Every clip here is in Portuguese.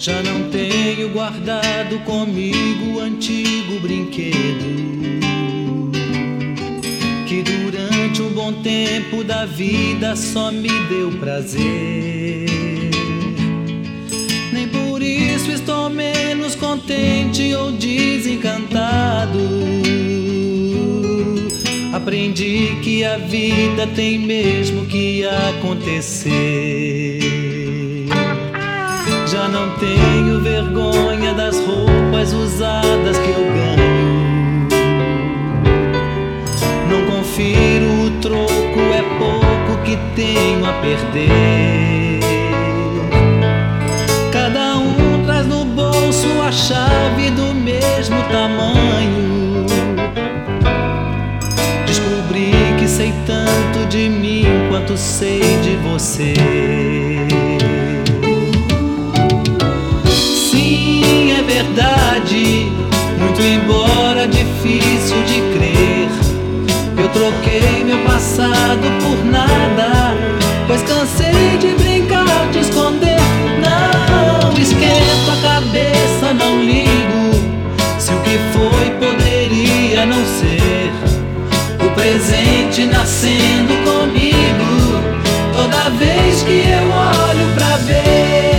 Já não tenho guardado comigo o antigo brinquedo que durante um bom tempo da vida só me deu prazer. Nem por isso estou menos contente ou desencantado. Aprendi que a vida tem mesmo que acontecer. Já não tenho vergonha das roupas usadas que eu ganho. Não confiro o troco, é pouco que tenho a perder. Cada um traz no bolso a chave do mesmo tamanho. Descobri que sei tanto de mim quanto sei de você. Sim, é verdade, muito embora difícil de crer. Eu troquei meu passado por nada, pois cansei de brincar, de esconder. Não esquento a cabeça, não ligo se o que foi poderia não ser. O presente nascendo comigo toda vez que eu olho pra ver.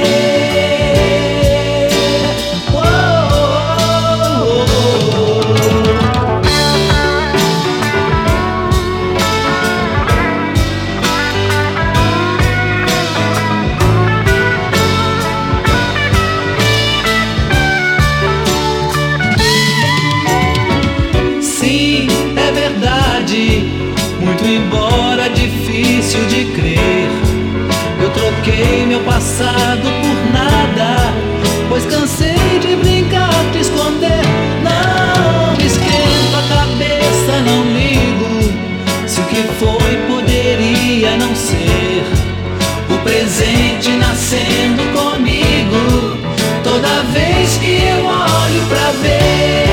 Muito embora difícil de crer, eu troquei meu passado por nada, pois cansei de brincar, de esconder. Não esquento a cabeça, não ligo se o que foi poderia não ser. O presente nascendo comigo toda vez que eu olho pra ver.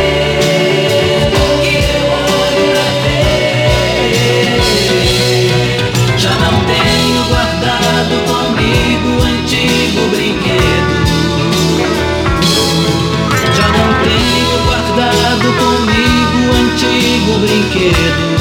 Comigo o antigo brinquedo.